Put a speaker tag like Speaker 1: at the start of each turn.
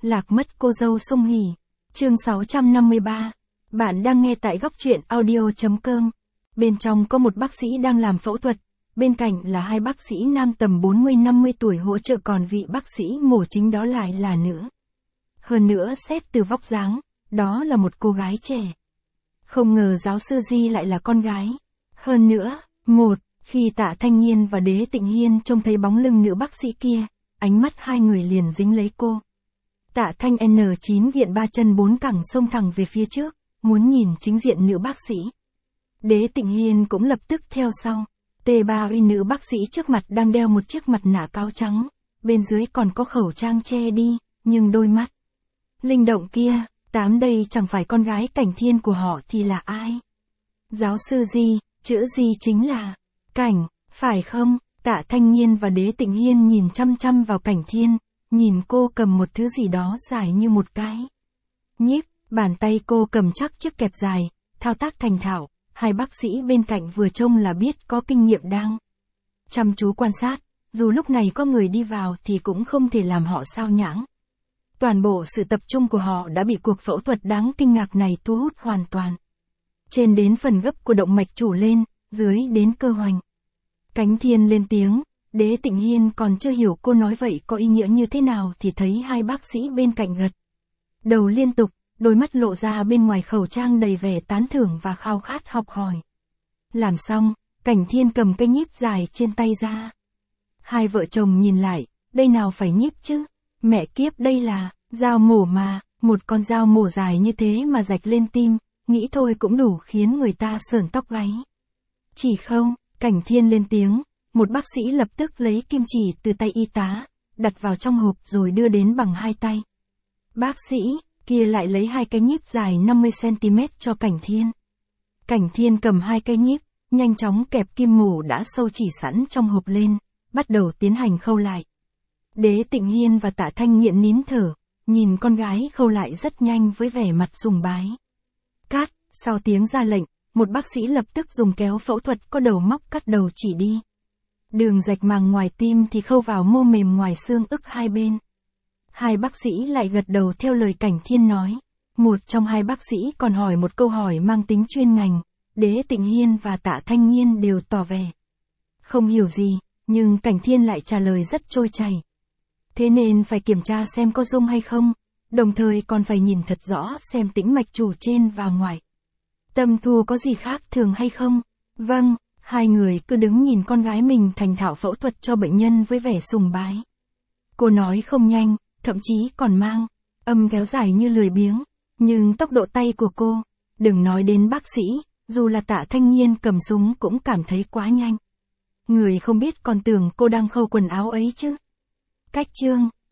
Speaker 1: Lạc mất cô dâu Song Hỷ. Chương 653. Bạn đang nghe tại góc truyện audio.com. Bên trong có một bác sĩ đang làm phẫu thuật, bên cạnh là hai bác sĩ nam tầm 40-50 tuổi hỗ trợ, còn vị bác sĩ mổ chính đó lại là nữ. Hơn nữa xét từ vóc dáng, đó là một cô gái trẻ. Không ngờ giáo sư Di lại là con gái. Hơn nữa, khi Tạ Thanh Nhiên và Đế Tịnh Hiên trông thấy bóng lưng nữ bác sĩ kia, ánh mắt hai người liền dính lấy cô. Tạ Thanh N9 viện 3 chân 4 cẳng xông thẳng về phía trước, muốn nhìn chính diện nữ bác sĩ. Đế Tịnh Hiên cũng lập tức theo sau. T3 nữ bác sĩ trước mặt đang đeo một chiếc mặt nạ cáo trắng, bên dưới còn có khẩu trang che đi, nhưng đôi mắt linh động kia, đây chẳng phải con gái Cảnh Thiên của họ thì là ai? Giáo sư Di, chữ Di chính là Cảnh, phải không? Tạ Thanh Nhiên và Đế Tịnh Hiên nhìn chăm chăm vào Cảnh Thiên, nhìn cô cầm một thứ gì đó dài như một cái nhíp, bàn tay cô cầm chắc chiếc kẹp dài, thao tác thành thạo, hai bác sĩ bên cạnh vừa trông là biết có kinh nghiệm đang chăm chú quan sát, dù lúc này có người đi vào thì cũng không thể làm họ sao nhãng. Toàn bộ sự tập trung của họ đã bị cuộc phẫu thuật đáng kinh ngạc này thu hút hoàn toàn. Trên đến phần gấp của động mạch chủ lên, dưới đến cơ hoành. Cảnh Thiên lên tiếng, Đế Tịnh Hiên còn chưa hiểu cô nói vậy có ý nghĩa như thế nào thì thấy hai bác sĩ bên cạnh gật đầu liên tục, đôi mắt lộ ra bên ngoài khẩu trang đầy vẻ tán thưởng và khao khát học hỏi. Làm xong, Cảnh Thiên cầm cây nhíp dài trên tay ra. Hai vợ chồng nhìn lại, đây nào phải nhíp chứ? Mẹ kiếp, đây là dao mổ mà, một con dao mổ dài như thế mà rạch lên tim, nghĩ thôi cũng đủ khiến người ta sởn tóc gáy. Chỉ không, Cảnh Thiên lên tiếng, một bác sĩ lập tức lấy kim chỉ từ tay y tá, đặt vào trong hộp rồi đưa đến bằng hai tay. Bác sĩ kia lại lấy hai cái nhíp dài 50cm cho Cảnh Thiên. Cảnh Thiên cầm hai cây nhíp, nhanh chóng kẹp kim mổ đã sâu chỉ sẵn trong hộp lên, bắt đầu tiến hành khâu lại. Đế Tịnh Hiên và Tạ Thanh Nghiện nín thở, nhìn con gái khâu lại rất nhanh với vẻ mặt sùng bái. Cắt, sau tiếng ra lệnh, một bác sĩ lập tức dùng kéo phẫu thuật có đầu móc cắt đầu chỉ đi. Đường rạch màng ngoài tim thì khâu vào mô mềm ngoài xương ức hai bên. Hai bác sĩ lại gật đầu theo lời Cảnh Thiên nói. Một trong hai bác sĩ còn hỏi một câu hỏi mang tính chuyên ngành, Đế Tịnh Hiên và Tạ Thanh Nhiên đều tỏ vẻ không hiểu gì, nhưng Cảnh Thiên lại trả lời rất trôi chảy. Thế nên phải kiểm tra xem có rung hay không, đồng thời còn phải nhìn thật rõ xem tĩnh mạch chủ trên và ngoài tâm thu có gì khác thường hay không. Vâng, hai người cứ đứng nhìn con gái mình thành thạo phẫu thuật cho bệnh nhân với vẻ sùng bái. Cô nói không nhanh, thậm chí còn mang âm kéo dài như lười biếng, nhưng tốc độ tay của cô, đừng nói đến bác sĩ, dù là Tạ Thanh Nhiên cầm súng cũng cảm thấy quá nhanh. Người không biết còn tưởng cô đang khâu quần áo ấy chứ. Cách chương